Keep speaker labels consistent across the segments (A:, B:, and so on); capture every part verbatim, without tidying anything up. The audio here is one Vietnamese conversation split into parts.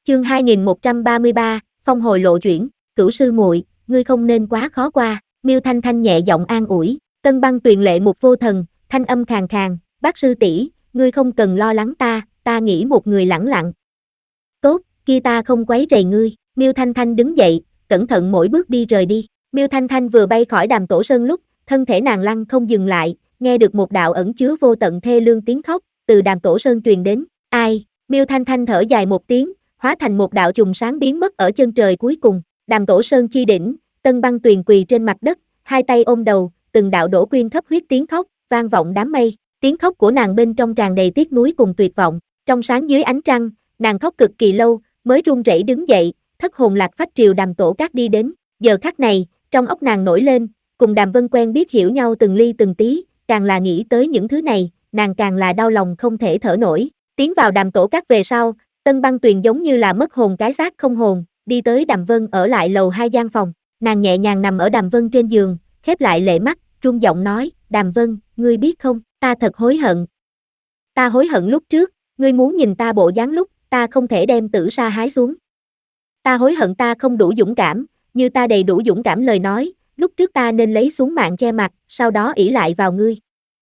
A: Chương hai nghìn một trăm ba mươi ba, phong hồi lộ chuyển, cửu sư muội, ngươi không nên quá khó qua. Miêu Thanh Thanh nhẹ giọng an ủi. Tân Băng Tuyền lệ một vô thần, thanh âm khàn khàn, bác sư tỷ, ngươi không cần lo lắng ta, ta nghĩ một người lẳng lặng. Tốt, kia ta không quấy rầy ngươi. Miêu Thanh Thanh đứng dậy, cẩn thận mỗi bước đi rời đi. Miêu Thanh Thanh vừa bay khỏi Đàm Tổ Sơn lúc, thân thể nàng lăn không dừng lại, nghe được một đạo ẩn chứa vô tận thê lương tiếng khóc, từ Đàm Tổ Sơn truyền đến. Ai? Miêu Thanh Thanh thở dài một tiếng, hóa thành một đạo chùm sáng biến mất ở chân trời cuối cùng. Đàm Tổ Sơn chi đỉnh, Tân Băng Tuyền quỳ trên mặt đất, hai tay ôm đầu, từng đạo đổ quyên thấp huyết tiếng khóc, vang vọng đám mây. Tiếng khóc của nàng bên trong tràn đầy tiếc nuối cùng tuyệt vọng. Trong sáng dưới ánh trăng, nàng khóc cực kỳ lâu, mới run rẩy đứng dậy, thất hồn lạc phách triều Đàm Tổ Các đi đến. Giờ khắc này, trong óc nàng nổi lên, cùng Đàm Vân quen biết hiểu nhau từng ly từng tí, càng là nghĩ tới những thứ này, nàng càng là đau lòng không thể thở nổi. Tiến vào Đàm Tổ Các về sau, Tân Băng Tuyền giống như là mất hồn cái xác không hồn, đi tới Đàm Vân ở lại lầu hai gian phòng. Nàng nhẹ nhàng nằm ở Đàm Vân trên giường, khép lại lệ mắt, run giọng nói, Đàm Vân, ngươi biết không, ta thật hối hận. Ta hối hận lúc trước, ngươi muốn nhìn ta bộ dáng lúc, ta không thể đem tử sa hái xuống. Ta hối hận ta không đủ dũng cảm, như ta đầy đủ dũng cảm lời nói, lúc trước ta nên lấy xuống mạng che mặt, sau đó ỷ lại vào ngươi.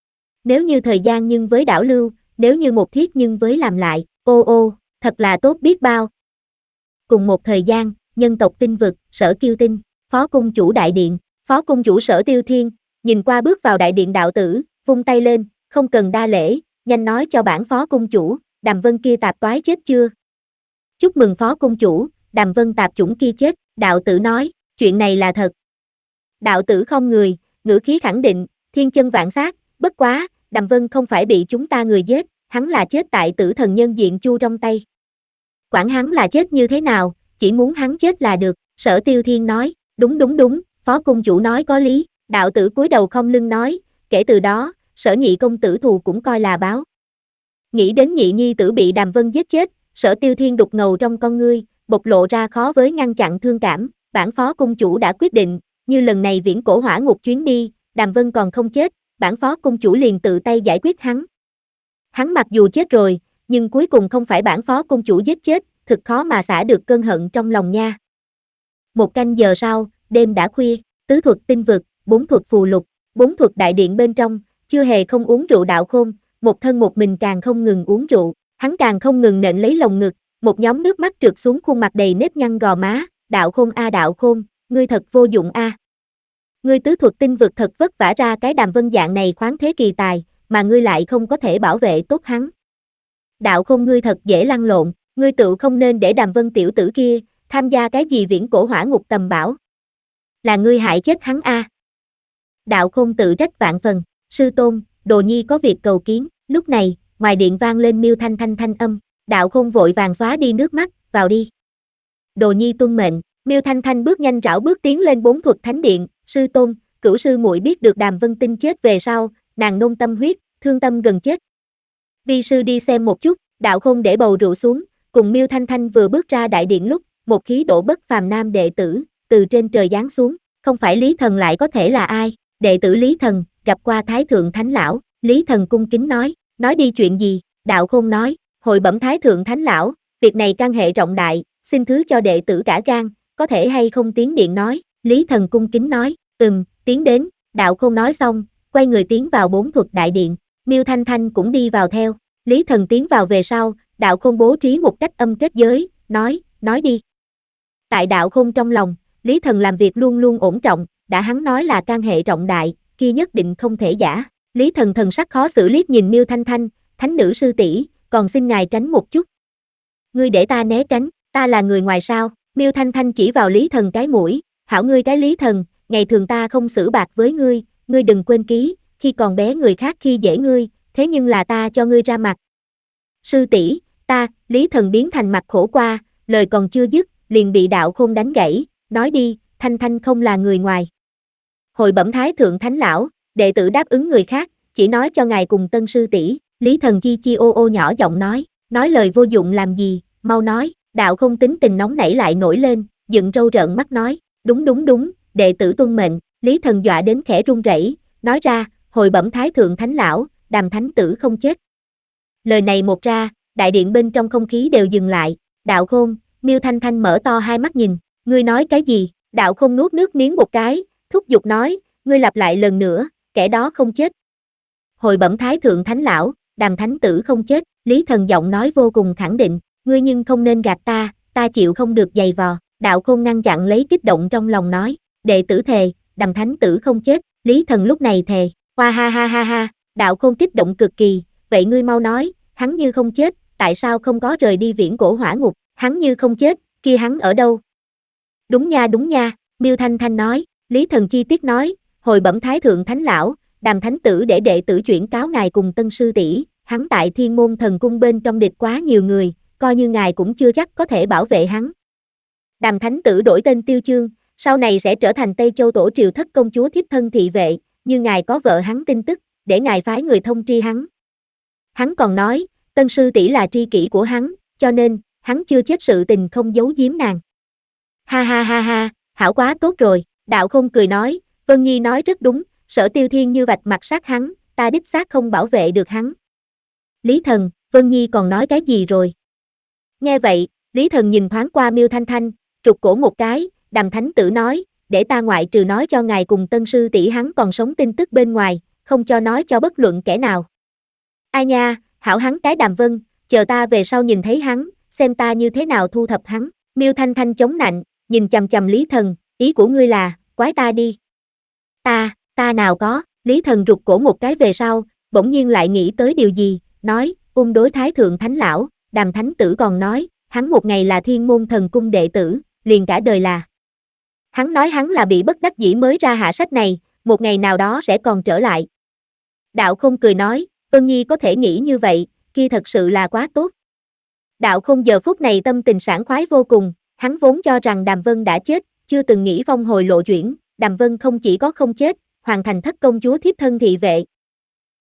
A: Nếu như thời gian nhưng với đảo lưu, nếu như một thiết nhưng với làm lại, ô ô, thật là tốt biết bao. Cùng một thời gian, nhân tộc tinh vực, Sở Kiêu Tinh, Phó Cung Chủ Đại Điện, Phó Cung Chủ Sở Tiêu Thiên, nhìn qua bước vào Đại Điện đạo tử, vung tay lên, không cần đa lễ, nhanh nói cho bản Phó Cung Chủ, Đàm Vân kia tạp toái chết chưa? Chúc mừng Phó Cung Chủ, Đàm Vân tạp chủng kia chết, đạo tử nói, chuyện này là thật. Đạo tử không người, ngữ khí khẳng định, thiên chân vạn sát, bất quá, Đàm Vân không phải bị chúng ta người giết, hắn là chết tại tử thần nhân diện chu trong tay. Quản hắn là chết như thế nào, chỉ muốn hắn chết là được, Sở Tiêu Thiên nói, đúng đúng đúng, Phó Cung Chủ nói có lý, đạo tử cúi đầu không lưng nói, kể từ đó, Sở nhị công tử thù cũng coi là báo. Nghĩ đến nhị nhi tử bị Đàm Vân giết chết, Sở Tiêu Thiên đục ngầu trong con ngươi, bộc lộ ra khó với ngăn chặn thương cảm, bản Phó Cung Chủ đã quyết định, như lần này viễn cổ hỏa ngục chuyến đi, Đàm Vân còn không chết, bản Phó Cung Chủ liền tự tay giải quyết hắn. Hắn mặc dù chết rồi, nhưng cuối cùng không phải bản Phó Cung Chủ giết chết, thực khó mà xả được cơn hận trong lòng nha. Một canh giờ sau, đêm đã khuya, tứ thuật tinh vực, bốn thuật phù lục, bốn thuật đại điện bên trong, chưa hề không uống rượu Đạo Khôn, một thân một mình càng không ngừng uống rượu, hắn càng không ngừng nện lấy lồng ngực, một nhóm nước mắt trượt xuống khuôn mặt đầy nếp nhăn gò má, Đạo Khôn a Đạo Khôn, ngươi thật vô dụng a. Ngươi tứ thuật tinh vực thật vất vả ra cái Đàm Vân dạng này khoáng thế kỳ tài, mà ngươi lại không có thể bảo vệ tốt hắn. Đạo Khôn ngươi thật dễ lăn lộn, ngươi tự không nên để Đàm Vân tiểu tử kia tham gia cái gì viễn cổ hỏa ngục tầm bảo. Là ngươi hại chết hắn a. Đạo Khôn tự trách vạn phần, sư tôn, Đồ Nhi có việc cầu kiến. Lúc này, ngoài điện vang lên Miêu Thanh Thanh thanh âm, Đạo Khôn vội vàng xóa đi nước mắt, vào đi. Đồ Nhi tuân mệnh. Miêu Thanh Thanh bước nhanh rảo bước tiến lên bốn thuật thánh điện, sư tôn, cửu sư muội biết được Đàm Vân Tinh chết về sau, nàng nôn tâm huyết, thương tâm gần chết. Vi sư đi xem một chút. Đạo Khôn để bầu rượu xuống, cùng Miêu Thanh Thanh vừa bước ra đại điện lúc, một khí độ bất phàm nam đệ tử, từ trên trời giáng xuống, không phải Lý Thần lại có thể là ai, đệ tử Lý Thần, gặp qua Thái Thượng Thánh Lão, Lý Thần cung kính nói, nói đi chuyện gì, Đạo Khôn nói, hội bẩm Thái Thượng Thánh Lão, việc này căn hệ trọng đại, xin thứ cho đệ tử cả gan, có thể hay không tiến điện nói, Lý Thần cung kính nói, ừm, tiến đến, Đạo Khôn nói xong, quay người tiến vào bốn thuật đại điện, Miêu Thanh Thanh cũng đi vào theo, Lý Thần tiến vào về sau, Đạo Khôn bố trí một cách âm kết giới, nói, nói đi. Tại Đạo Khôn trong lòng, Lý Thần làm việc luôn luôn ổn trọng, đã hắn nói là can hệ trọng đại, kia nhất định không thể giả. Lý Thần thần sắc khó xử liếc nhìn Miêu Thanh Thanh, thánh nữ sư tỷ, còn xin ngài tránh một chút. Ngươi để ta né tránh, ta là người ngoài sao? Miêu Thanh Thanh chỉ vào Lý Thần cái mũi, hảo ngươi cái Lý Thần, ngày thường ta không xử bạc với ngươi, ngươi đừng quên ký, khi còn bé người khác khi dễ ngươi, thế nhưng là ta cho ngươi ra mặt. Sư tỷ, ta, Lý Thần biến thành mặt khổ qua, lời còn chưa dứt, liền bị Đạo Khôn đánh gãy, nói đi, Thanh Thanh không là người ngoài. Hội bẩm Thái Thượng Thánh Lão, đệ tử đáp ứng người khác, chỉ nói cho ngài cùng tân sư tỷ. Lý Thần chi chi ô ô nhỏ giọng nói, nói lời vô dụng làm gì, mau nói. Đạo Khôn tính tình nóng nảy lại nổi lên, dựng râu rợn mắt nói, đúng đúng đúng, đệ tử tuân mệnh. Lý Thần dọa đến khẽ run rẩy, nói ra, hồi bẩm Thái Thượng Thánh Lão, Đàm thánh tử không chết. Lời này một ra, đại điện bên trong không khí đều dừng lại. Đạo Khôn, Miêu Thanh Thanh mở to hai mắt nhìn, ngươi nói cái gì? Đạo Không nuốt nước miếng một cái, thúc giục nói, ngươi lặp lại lần nữa, kẻ đó không chết. Hồi bẩm Thái Thượng Thánh Lão, Đàm Thánh Tử không chết, Lý Thần giọng nói vô cùng khẳng định, ngươi nhưng không nên gạt ta, ta chịu không được giày vò. Đạo Khôn ngăn chặn lấy kích động trong lòng nói, đệ tử thề, Đàm Thánh Tử không chết, Lý Thần lúc này thề, hoa ha ha ha ha, Đạo Khôn kích động cực kỳ, vậy ngươi mau nói, hắn như không chết, tại sao không có rời đi viễn cổ hỏa ngục, hắn như không chết, kia hắn ở đâu? Đúng nha đúng nha, Miêu Thanh Thanh nói, Lý Thần chi tiết nói, hồi bẩm Thái Thượng Thánh Lão, Đàm Thánh Tử để đệ tử chuyển cáo ngài cùng Tân sư tỷ, hắn tại Thiên Môn Thần Cung bên trong địch quá nhiều người, coi như ngài cũng chưa chắc có thể bảo vệ hắn. Đàm Thánh Tử đổi tên Tiêu Chương, sau này sẽ trở thành Tây Châu Tổ Triều Thất Công Chúa thiếp thân thị vệ, như ngài có vợ hắn tin tức, để ngài phái người thông tri hắn. Hắn còn nói, Tân sư tỷ là tri kỷ của hắn, cho nên, hắn chưa chết sự tình không giấu giếm nàng. Ha ha ha ha, hảo quá tốt rồi, Đạo Không cười nói, Vân Nhi nói rất đúng, Sở Tiêu Thiên như vạch mặt sát hắn, ta đích xác không bảo vệ được hắn. Lý Thần, Vân Nhi còn nói cái gì rồi? Nghe vậy, Lý Thần nhìn thoáng qua Miêu Thanh Thanh, trục cổ một cái, Đàm Thánh Tử nói, để ta ngoại trừ nói cho ngài cùng Tân sư tỷ hắn còn sống tin tức bên ngoài, không cho nói cho bất luận kẻ nào. Ai nha, hảo hắn cái Đàm Vân, chờ ta về sau nhìn thấy hắn, xem ta như thế nào thu thập hắn. Miêu Thanh Thanh chống nạnh, nhìn chằm chằm Lý Thần, ý của ngươi là, quái ta đi. Ta, ta nào có, Lý Thần rụt cổ một cái về sau, bỗng nhiên lại nghĩ tới điều gì, nói, ung đối Thái Thượng Thánh Lão, Đàm Thánh Tử còn nói, hắn một ngày là Thiên Môn Thần Cung đệ tử, liền cả đời là. Hắn nói hắn là bị bất đắc dĩ mới ra hạ sách này, một ngày nào đó sẽ còn trở lại. Đạo Không cười nói, Vân Nhi có thể nghĩ như vậy, kia thật sự là quá tốt. Đạo Không giờ phút này tâm tình sảng khoái vô cùng, hắn vốn cho rằng Đàm Vân đã chết, chưa từng nghĩ phong hồi lộ chuyển, Đàm Vân không chỉ có không chết, hoàn thành Thất Công Chúa thiếp thân thị vệ,